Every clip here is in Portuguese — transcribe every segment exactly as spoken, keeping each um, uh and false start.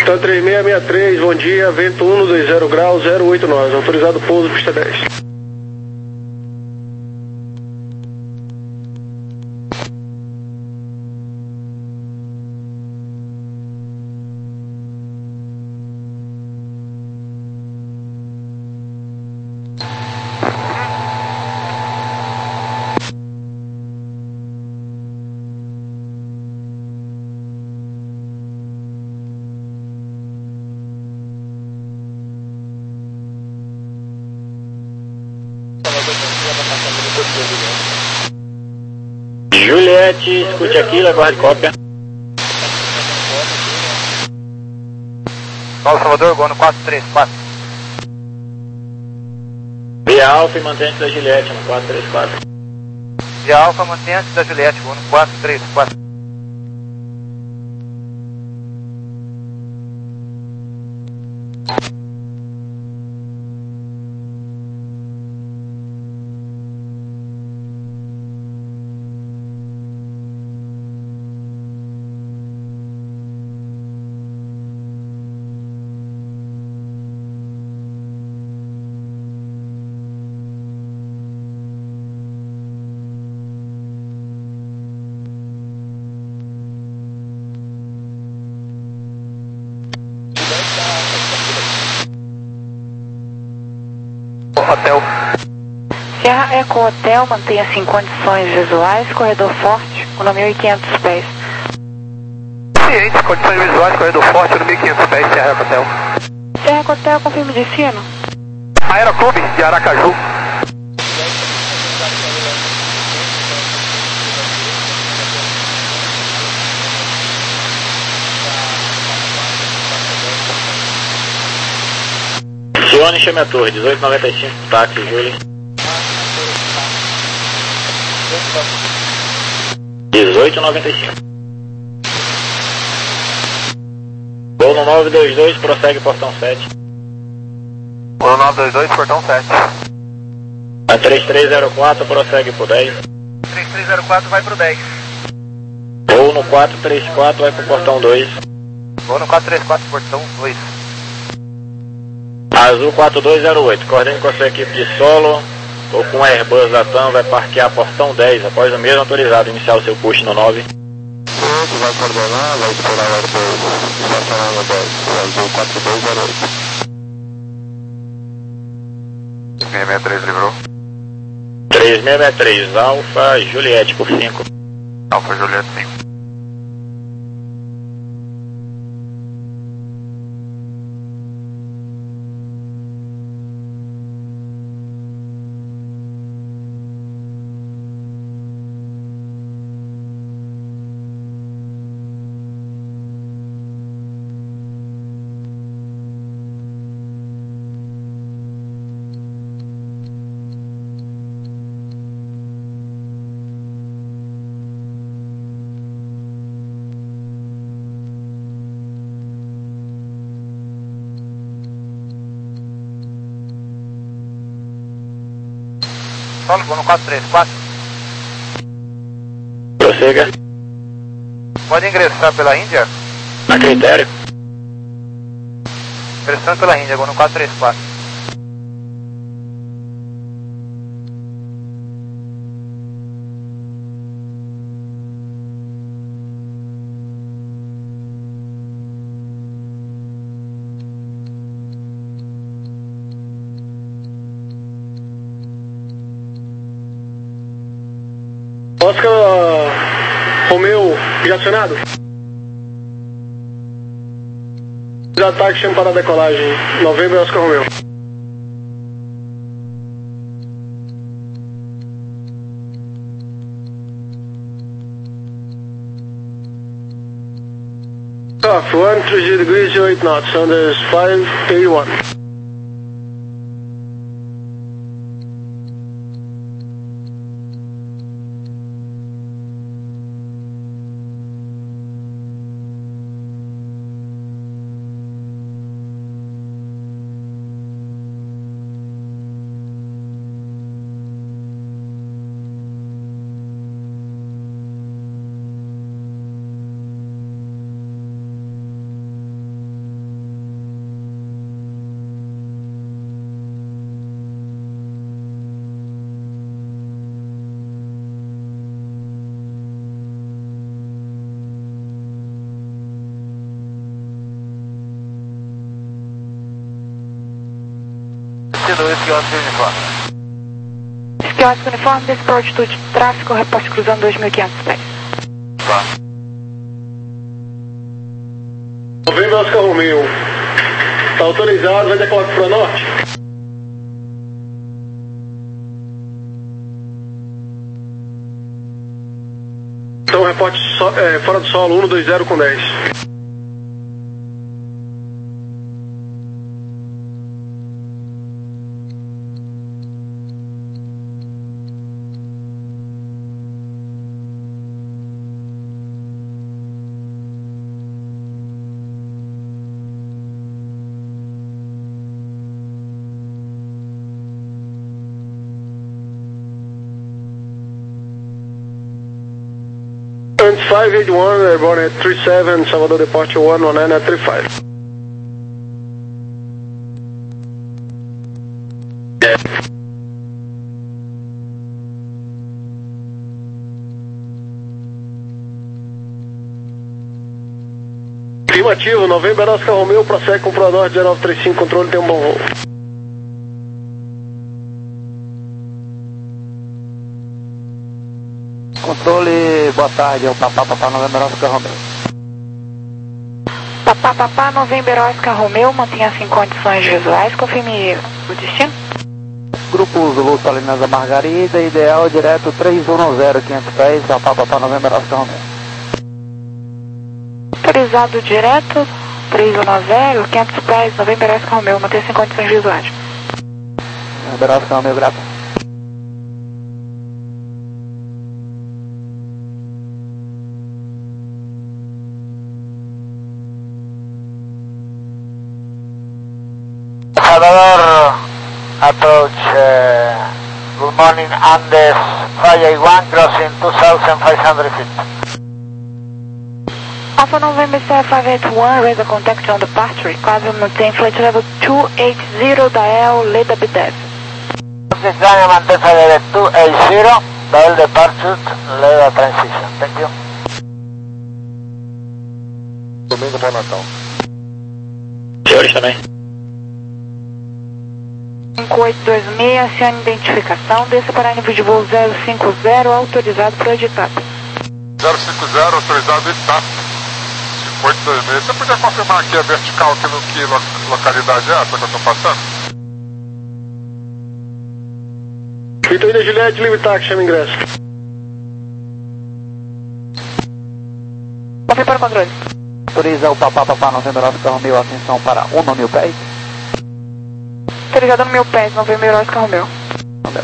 Stan três seis seis três, bom dia, vento um dois zero graus, zero oito nós, autorizado pouso, pista dez. Juliette, escute aqui, aguarde cópia. Paulo Salvador, Gono quatro três quatro. Via Alfa e mantente da Juliette no quatro três quatro. Via Alfa, mantente da Juliette, Gono quatro três quatro. Hotel. Serra Eco Hotel, mantenha-se em condições visuais, corredor forte, no mil e quinhentos pés. Ciente, condições visuais, corredor forte, no mil e quinhentos pés, Serra Eco Hotel. Serra Eco Hotel, confirme destino. Aeroclube de Aracaju. Cione, chame a torre, dezoito noventa e cinco, táxi, Júlio. dezoito noventa e cinco. Gol no nove dois dois, prossegue portão sete. Gol nove dois dois, portão sete. A três três zero quatro, prossegue pro dez. três três zero quatro vai pro dez. Gol no quatro três quatro, vai pro portão dois. Gol no quatro três quatro, portão dois. Azul quatro dois zero oito, coordene com a sua equipe de solo ou com a Airbus Latam, vai parquear portão dez, após o mesmo autorizado, iniciar o seu push no nove. Pronto, vai coordenar, vai esperar o Airbus estacionar no dez, Azul quatro dois zero oito. seis seis três livrou. três seis seis três, Alfa Juliette por cinco. Alfa Juliette cinco. Solo, vou no quatro três quatro. Prossiga. Pode ingressar pela Índia? A critério. Ingressando pela Índia, vou no quatro três quatro. Oscar Romeu, acionado. Ataque, chama para a decolagem. Novembro, Oscar Romeu. Off, one three degrees, zero eight knots, under five eighty-one. Compreendido, Whisky Oscar Uniforme. Whisky Oscar Uniforme, desse por altitude de tráfego, reporte cruzando dois mil e quinhentos pés. Tá. Novembro Oscar Romeo. Tá autorizado, vai decolar para o norte. Então, reporte so, é, fora do solo, um dois zero com dez. five eight one, airborne at three seven, Salvador departure one one nine at three five. Afirmativo, Novembro Oscar Romeo, prossegue com o Norte zero nove três cinco, controle, tem um bom voo. Controle, boa tarde, é o Papá Papá Novembro Oscar Romeo. Papá Papá Novembro Oscar Romeo, mantenha-se em condições visuais, confirme o destino. Grupo Zulu Salinas da Margarida, ideal direto três um zero, quinhentos pés, Papá Papá Novembro Oscar Romeo. Autorizado direto, três um zero, quinhentos pés, Novembro Oscar Romeo, mantenha-se em condições visuais. Novembro Oscar Romeo, grato. Salvador, approach, uh, good morning, Andes five eight one, crossing two thousand five hundred feet. Alpha November five eight one, raise the contact on departure, require maintain flight level two eight zero, dial Leda B D E V. Design maintain flight level two eight zero, dial departure, Leda transition, thank you. Domingo, bom Natal. Senhores também. cinco oito dois seis, sem identificação, desça para nível de voo zero cinco zero, autorizado para editado. zero cinco zero, autorizado editado. cinco oito dois seis. Você podia confirmar aqui a vertical, que, no, que lo, localidade é essa que eu estou passando? Vitor Ilha Juliette, livre táxi, chama ingresso. Confirme para o controle. Autoriza o Papá Papá Novembro Oscar Romeo, atenção para um mil pés. Autorizado no meu pés, Novembro Oscar Romeo. Romeo.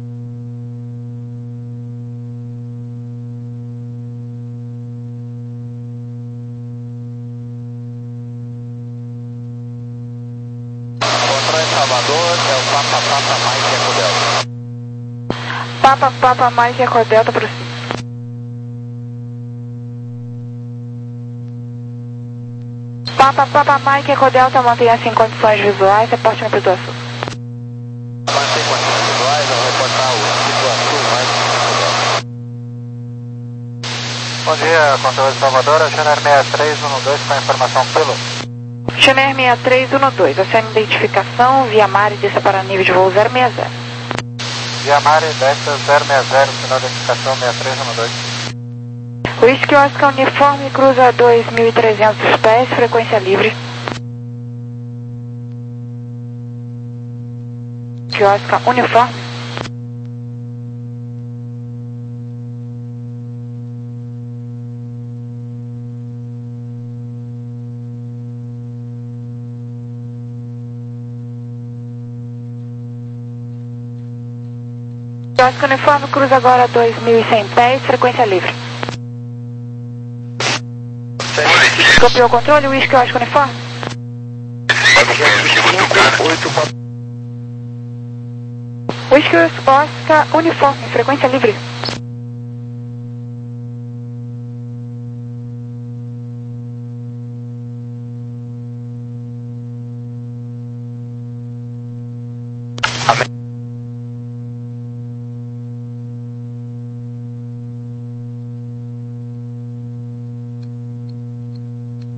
Controle em Salvador, é o Papa Papa Mike Eco Delta. Papa Papa Mike Eco Delta, prossiga. Papa Papa Mike Eco Delta, mantenha-se em condições visuais, reporte no Pituaçu. Mantém condições visuais, ao reportar o Pituaçu mais Delta. Bom dia, controle de Salvador, a Channel seis três um dois com a informação pelo. Channel seis três um dois, acione identificação, via mar e desça para nível de voo zero seis zero. Via Mare, Delta zero seis zero, sinal de identificação seis três um dois. Whisky Oscar Uniforme, cruza dois mil e trezentos pés, frequência livre. Whisky Oscar Uniforme. Whisky Oscar Uniforme, cruza agora dois mil e cem pés, frequência livre. Copiou o controle, Whisky Oscar Uniforme? Whisky Oscar Uniforme, frequência livre.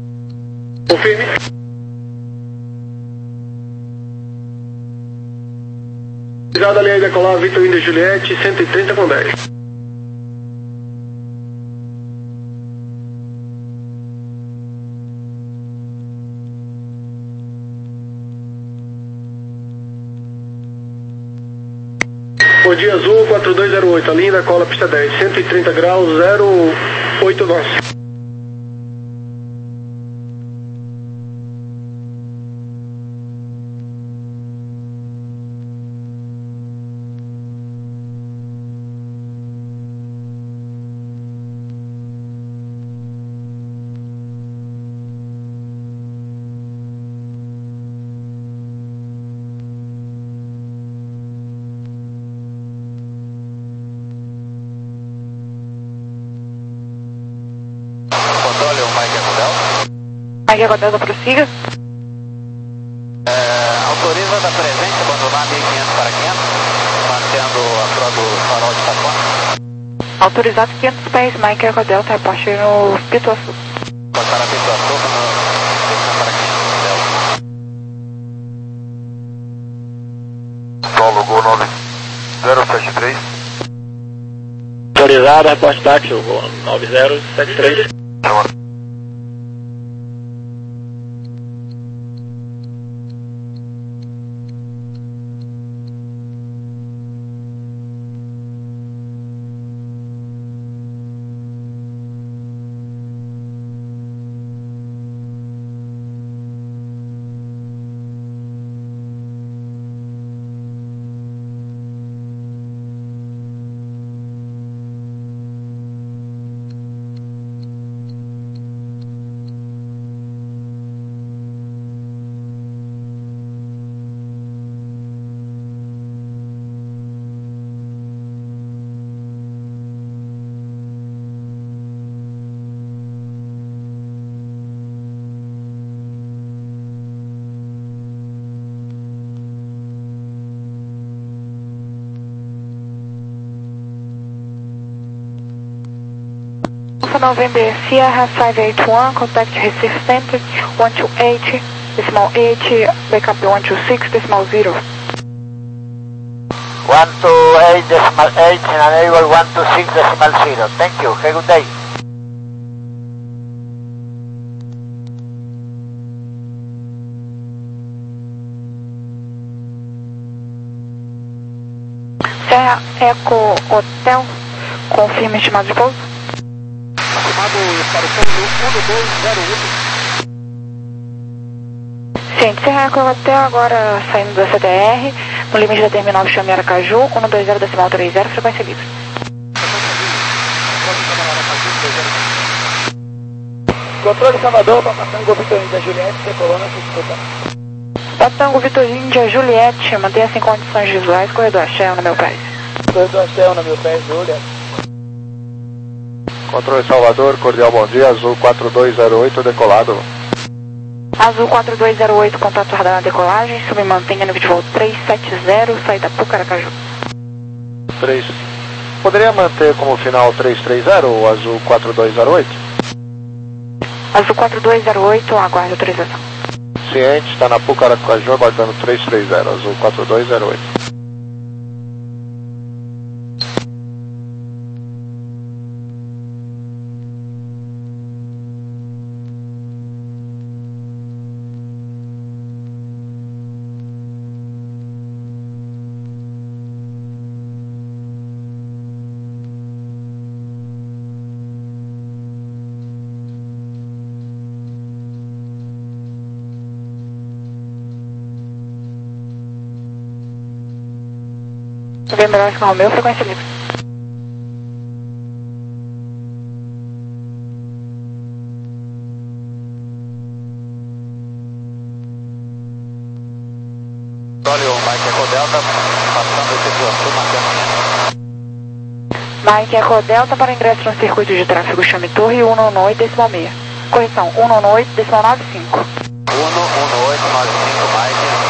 Confirme. Autorizado ali aí decolar, Vitor Índia Juliette, cento e trinta com dez. Bom dia, Azul quatro dois zero oito, a linha da cola pista dez, cento e trinta graus, zero oito nós. Mike Eco Delta, prossiga. É, autoriza da presente abandonar mil e quinhentos para quinhentos, mantendo a prova do farol de Itaquá. Autorizado quinhentos pés, Mike Eco Delta, reporte no Pituaçu. Passar a Pituaçu, no para quinhentos, Delta. Solo Gol nove zero sete três. Autorizado, reporte táxi, nove zero sete três. November Sierra five eight one, contact Recife Center, one two eight, decimal eight, backup one two six, decimal zero. one two eight, decimal eight, and enable one two six, decimal zero. Thank you, have a good day. Serra Eco Hotel, confirme estimado de pouso. Para o pouso um dois zero oito. Ciente, Serra Eco Hotel, agora saindo da C T R, no limite da terminal Chame Aracaju, um dois zero decimal três zero, frequência livre. Controle Salvador, Papatango Vitor Índia Juliette, decolando a suspeita. Papatango Vitor Índia Juliette, mantenha-se em condições visuais, corredor Axel no meu pé. Corredor Axel no meu pé, Juliette. Controle Salvador, cordial bom dia, Azul quatro dois zero oito, decolado. Azul quatro dois zero oito, contato radar na decolagem, submantenha no vídeo voo três sete zero, saída Pucaracaju. três. Poderia manter como final três três zero o Azul quatro dois zero oito? Azul quatro dois zero oito, aguarde autorização. Ciente, está na Pucaracaju, aguardando três três zero, Azul quatro dois zero oito. November Oscar Romeo, frequência livre. Olha o Mike Eco Delta, passando o Pituaçu, mantendo Mike Eco Delta para ingresso no circuito de tráfego Chame Torre um nove oito decimal seis. Correção, um nove oito decimal nove cinco. um nove oito nove cinco, Mike.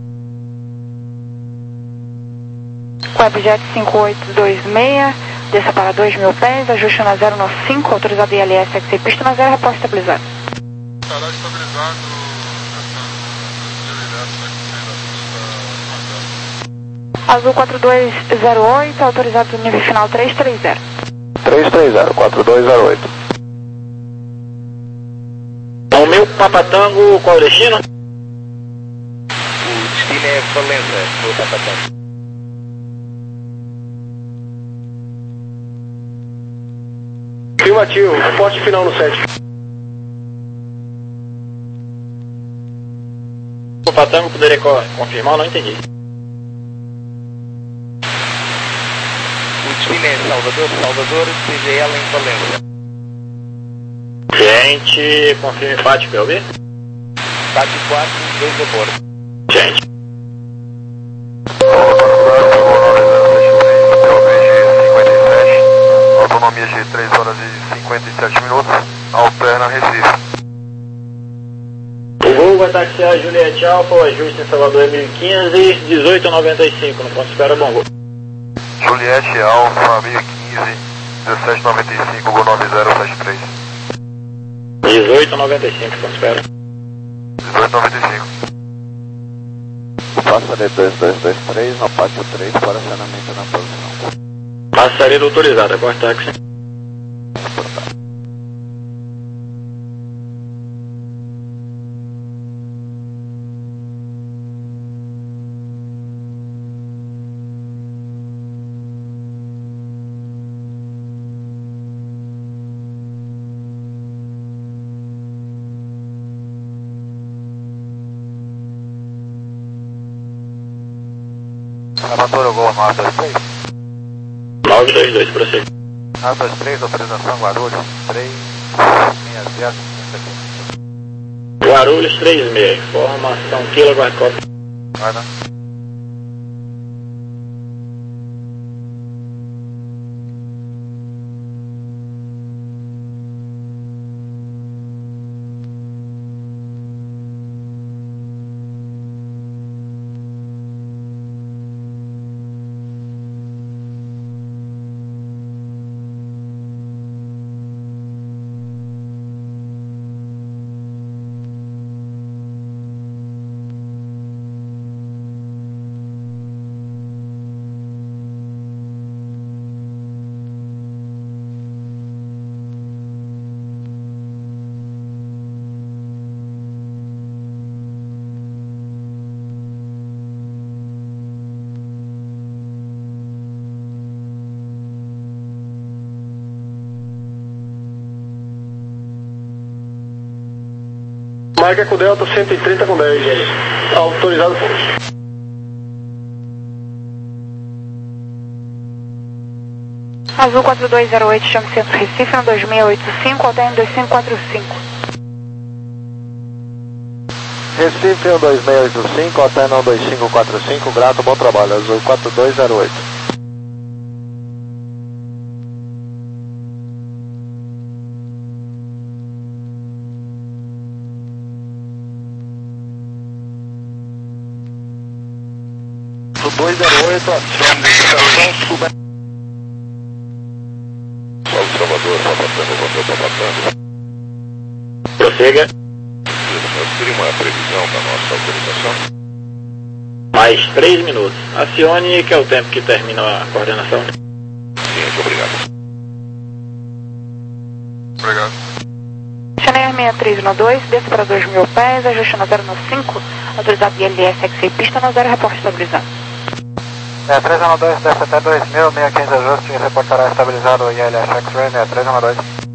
Webjet cinco oito dois seis, desça para dois mil pés, ajuste na zero nove cinco, autorizado I L S X C pista na zero, reposto estabilizado. Estará estabilizado essa direto X C da pista. Azul quatro dois zero oito, autorizado do nível final três três zero. três três zero, quatro dois zero oito. O meu Papatango, qual é o destino? O destino é Valença, no Papatango. Afirmativo, reporte final no sete. Papatango, poderia co- confirmar? Não entendi. O destino é Salvador, Salvador, C G L em Valença. Gente, confirme Pátio, P O B? Pátio quatro, dois a bordo. Gente. Autonomia de três horas e cinquenta e sete minutos, alterna Recife. O voo vai taxiar Juliette Alfa, o ajuste em Salvador é mil e quinze, dezoito noventa e cinco, no ponto espera bom voo. Juliette Alfa mil e quinze, dezessete noventa e cinco, Gol nove zero sete três. dezoito noventa e cinco, ponto espera. dezoito noventa e cinco. Passaredo dois dois dois três, no pátio três, para acionamento na posição. Passaredo autorizado, aguarde táxi. Gravatura Gol nove dois três. nove dois dois, prossegue. nove dois três, autorização Guarulhos, três seis zero. Guarulhos três seis, informação Kilo, aguarde cópia. Vai, né? Marca com Delta cento e trinta com dez. Autorizado por. Azul quatro dois zero oito, chame Centro Recife, no dois seis oito cinco, alterno dois cinco quatro cinco. Recife um dois seis oito cinco, alterno dois cinco quatro cinco, grato, bom trabalho, Azul quatro dois zero oito. dois zero oito, ação, suba. Salve Salvador, Papatango, Papatango, Papatango. Prossiga. Nós teríamos uma previsão da nossa autorização. Mais três minutos. Acione, que é o tempo que termina a coordenação. Sim, muito obrigado. Obrigado. Chanel seis três um dois, desce para dois mil pés, ajuste na zero cinco, autorizado I L S X e pista na zero, reporte estabilizado. seis três um dois, desce até dois mil, seiscentos e quinze ajuste, reportará estabilizado o I L S X-Ray, seis três um dois.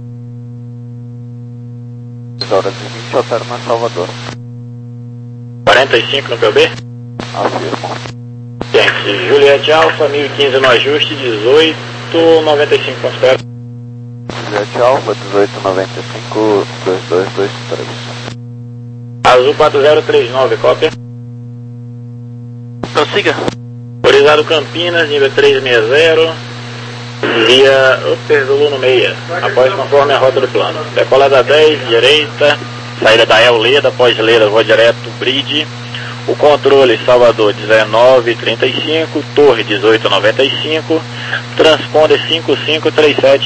seis horas e vinte, alterno Salvador. quarenta e cinco no P B? Afirmo. Gente, Juliette Alfa, mil e quinze no ajuste, dezoito noventa e cinco, ponto espera. Juliette Alfa, dezoito noventa e cinco, dois dois dois três. Azul quatro zero três nove, cópia. Prossiga. Autorizado Campinas, nível trezentos e sessenta, via Upper do Luno seis, após conforme a rota do plano. Decolada dez, direita, saída da El Leda, após Leda, vou direto Bridge. O controle Salvador dezenove trinta e cinco, Torre dezoito noventa e cinco, transponder cinco cinco três sete.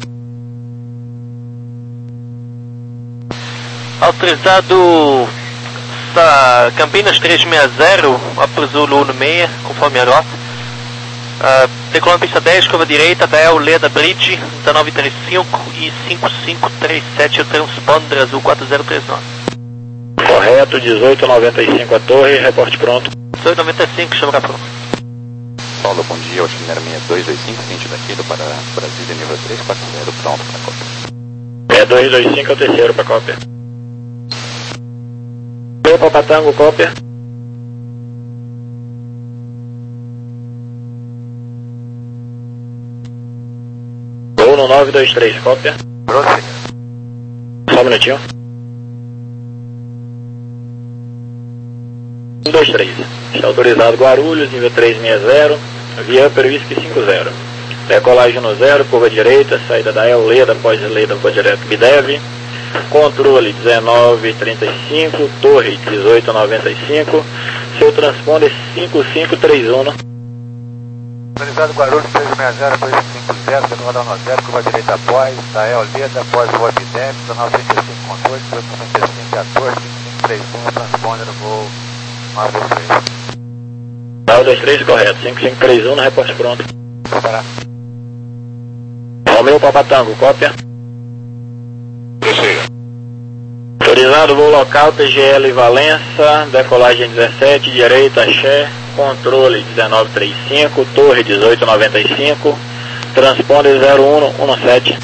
Autorizado Campinas trezentos e sessenta, Apro Zulu seis, conforme a rota. Uh, decolando pista dez, curva direita, Dael Leda Bridge, nove três cinco e cinco cinco três sete, o transponder azul quatro zero três nove. Correto, dezoito noventa e cinco a torre, reporte pronto. dezoito noventa e cinco, chama pronto. Paulo, bom dia, o Chimera seis dois dois cinco, vinte daqui para Brasília, nível três quatro zero, pronto para a cópia. seis dois dois cinco é o terceiro para cópia. Meu Papatango, cópia. Vou no nove dois três, cópia. Prossiga. Só um minutinho. um dois três. Está autorizado Guarulhos, nível três seis zero, via Upper Whisky cinco zero. Decolagem no zero, curva direita, saída da El Leda, após Leda, vou direto Bidev. Controle dezenove trinta e cinco, torre dezoito noventa e cinco, seu transponder cinco cinco três um. Autorizado Guarulhos três seis zero, dois cinco zero, decolagem no zero, curva direita após, da El Leda, após Rua Bidev, dezenove trinta e cinco com dois, dezoito noventa e cinco, quatorze, cinco cinco três um, transponder no voo nove dois três. nove dois três, correto, cinco cinco três um, no reporte pronto. Preparar. Romeu Papatango, cópia. Prossiga. Autorizado voo local, T G L Valença, decolagem dezessete, direita, Axé, controle dezenove trinta e cinco, torre dezoito noventa e cinco, transponder zero um um sete.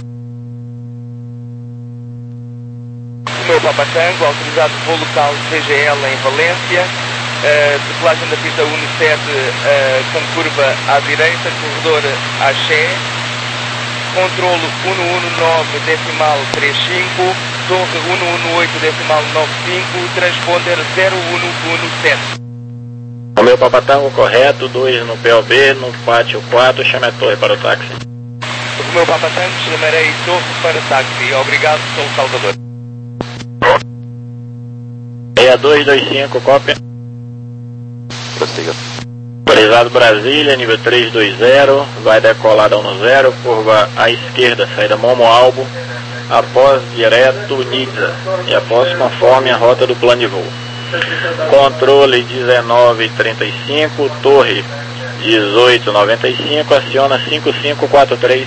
Meu Papatango, autorizado voo local T G L em Valência, uh, decolagem da pista um sete uh, com curva à direita, corredor Axé, controlo um um nove decimal trinta e cinco, torre um um oito decimal noventa e cinco, transponder zero um um sete. O meu Papatango correto, dois no P O B, no pátio quatro, chame a torre para o táxi. O meu Papatango, chamarei torre para táxi. Obrigado, São Salvador. seis dois dois cinco, cópia. Prossiga. Autorizado Brasília, nível três dois zero, vai decolar da um zero, curva à esquerda, saída Momo Albo, após direto Nidza, e após conforme a rota do plano de voo. Controle dezenove trinta e cinco, torre dezoito noventa e cinco, aciona cinco cinco quatro três.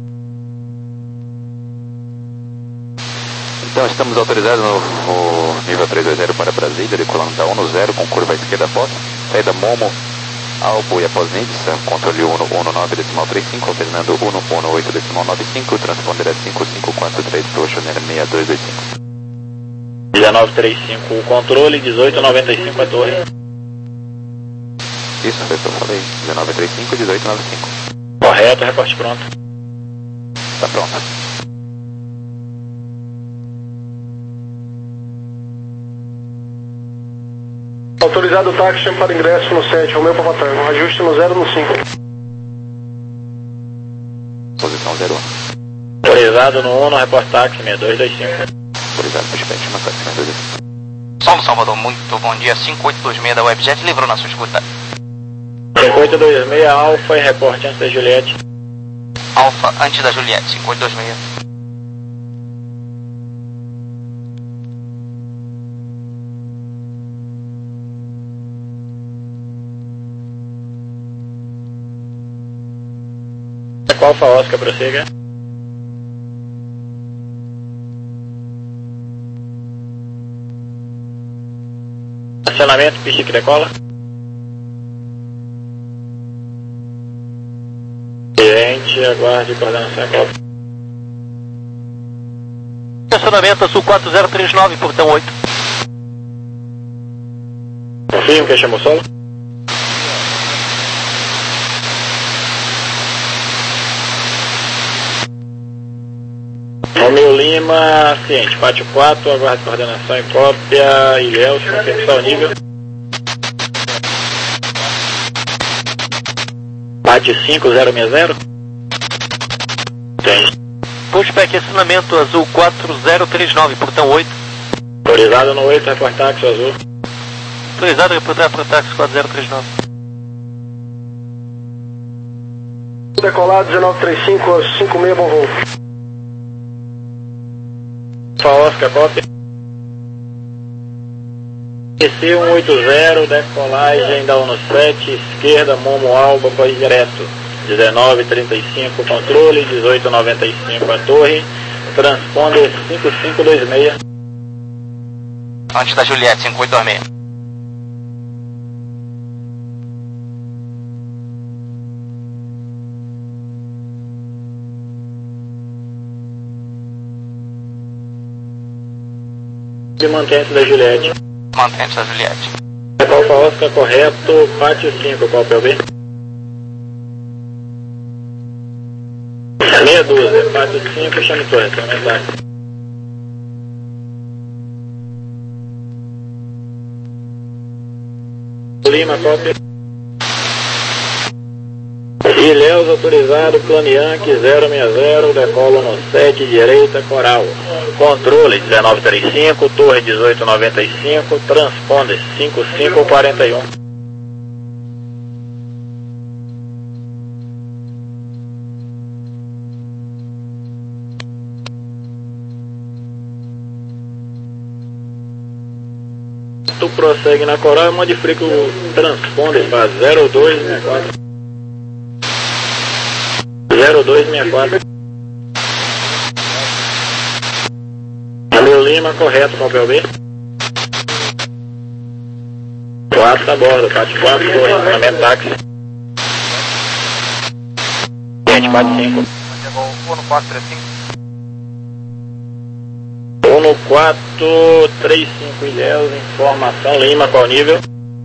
Então estamos autorizados no, no nível três dois zero para Brasília, decolando da um zero com curva à esquerda após, saída Momo Albo e após Nidza, controle um um nove decimal trinta e cinco, alternando um um oito decimal noventa e cinco, transponder é cinco cinco quatro três, para o Chonera seis dois dois cinco. dezenove trinta e cinco o controle, dezoito noventa e cinco a torre. Isso, foi o que eu falei, dezenove trinta e cinco, dezoito noventa e cinco. Correto, reporte pronto. Está pronto. Autorizado o táxi para ingresso no sete, Romeu Papatango, ajuste no zero no cinco. Posição zero um. Autorizado no um, no reporte táxi seis dois dois cinco. Autorizado dispatch, uma táxi seis dois dois cinco. São Salvador, muito bom dia, cinco oito dois seis da Webjet, livrou na sua escuta. cinco oito dois seis Alfa e reporte antes da Juliette. Alfa, antes da Juliette, cinco oito dois seis. Alfa Oscar, prossiga. Acionamento, pista que decola. Cliente, aguarde coordenação Copa. Estacionamento Sul quatro zero três nove, portão oito. Confirmo que chamou solo. Romeu Lima, ciente, pátio quatro, aguarde coordenação e cópia, Ilhéus, confirma está o nível. Pátio cinco zero seis zero. Tem. Pushback, acionamento Azul quatro zero três nove, portão oito. Autorizado no oito, reportar táxi azul. Autorizado a reportar para o táxi quatro zero três nove. Decolado dezenove trinta e cinco, cinco seis, bom voo. Oscar, cópia. E C cento e oitenta, decolagem da Uno sete, esquerda, Momo Alba, pós direto. dezenove e trinta e cinco, controle, dezoito e noventa e cinco a torre, transponder cinco cinco dois seis. Antes da Juliette, cinco oito dois seis. E mantém antes da Juliette. Mantém antes da Juliette. Copa Oscar correto, pátio cinco, qual é o B? Meia dúzia, pátio cinco, chame torre, aumentar. Lima, cópia. Ilhéus autorizado, plano Yankee zero seis zero, decolo no sete, direita, coral. Controle dezenove e trinta e cinco, torre dezoito e noventa e cinco, transponder cinco cinco quatro um. Tu prossegue na coral e modifica o transponder para zero dois seis quatro. zero dois seis quatro. Valeu Lima, correto, qual é o B? quatro a bordo, pátio quatro, torre, ensinamento táxi. sete quatro cinco. Uno quatro três cinco. Uno quatro três cinco, Ilhéus, informação Lima, qual nível?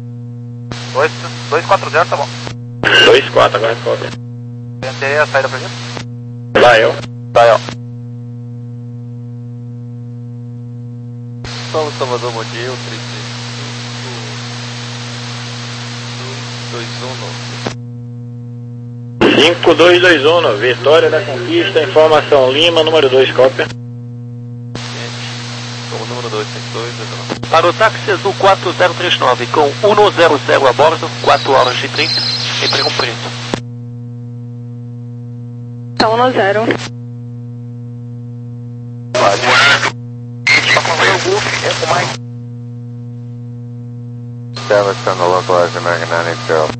dois quatro zero, tá bom. dois quatro, agora cópia. Tentei a saída pra gente? Dael. Dael. Paulo Salvador Modelo, três três cinco, cinco dois dois um, Vitória da Conquista, informação Lima, número dois, cópia. como número dois cinco dois dois nove. Para o táxi azul quatro zero três nove, com cento a bordo, quatro horas e trinta, em Pregão Preto. um zero. Establishing the localized magnetic field.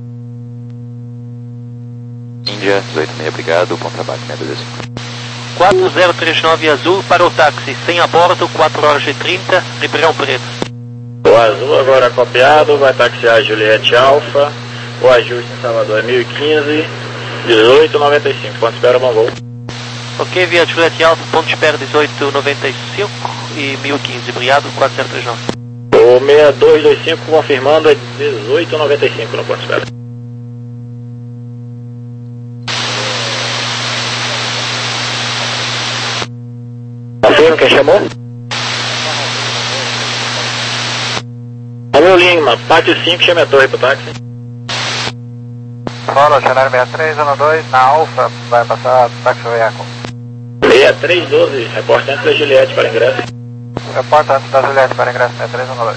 Índia, dezoito e meio, obrigado, bom trabalho, média desse. quatro zero três nove azul para o táxi, sem a bordo, quatro horas e trinta, Ribeirão Preto. O azul agora copiado, vai taxiar Juliette Alfa, o ajuste em Salvador é mil e quinze, dezoito e noventa e cinco, quanto espera, bom voo? Ok, via Juliette Alfa, ponto de espera dezoito e noventa e cinco e mil e quinze, obrigado, quatro zero três nove. O seis dois dois cinco confirmando é dezoito e noventa e cinco no ponto de espera. Confirma quem chamou? Alô Lima, pátio cinco, chame a torre pro táxi. Fala, cenário sessenta e três um dois, na Alfa, vai passar táxi Veículo. sessenta e três doze, reporte antes da Juliette para ingresso. Reporta antes da Juliette para ingresso, sessenta e três um dois.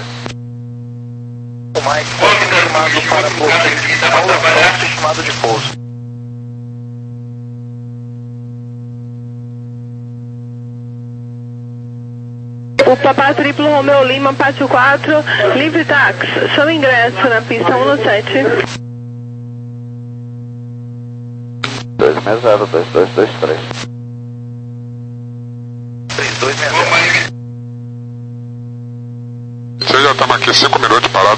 O Mike foi estimado para pouso, estimado de pouso. O Papá Triplo Romeu Lima, pátio quatro, livre táxi, seu ingresso na pista um sete. dois seis zero dois dois dois três. três dois seis zero. Você já estamos aqui cinco minutos parado.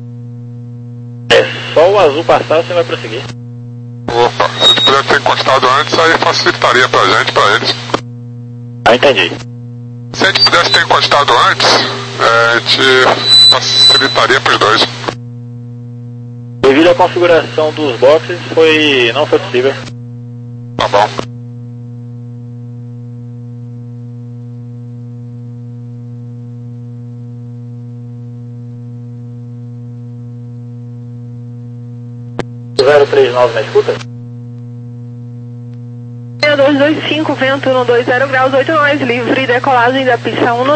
É só o azul passar, você vai prosseguir. Opa, se a gente pudesse ter encostado antes, aí facilitaria pra gente, pra eles. Ah, entendi. Se a gente pudesse ter encostado antes, é, a gente facilitaria pros dois. Devido à configuração dos boxes, foi... não foi possível. Tá bom. zero três nove na escuta? dois dois cinco, vento um dois zero graus, oito nós, livre, decolagem da pista um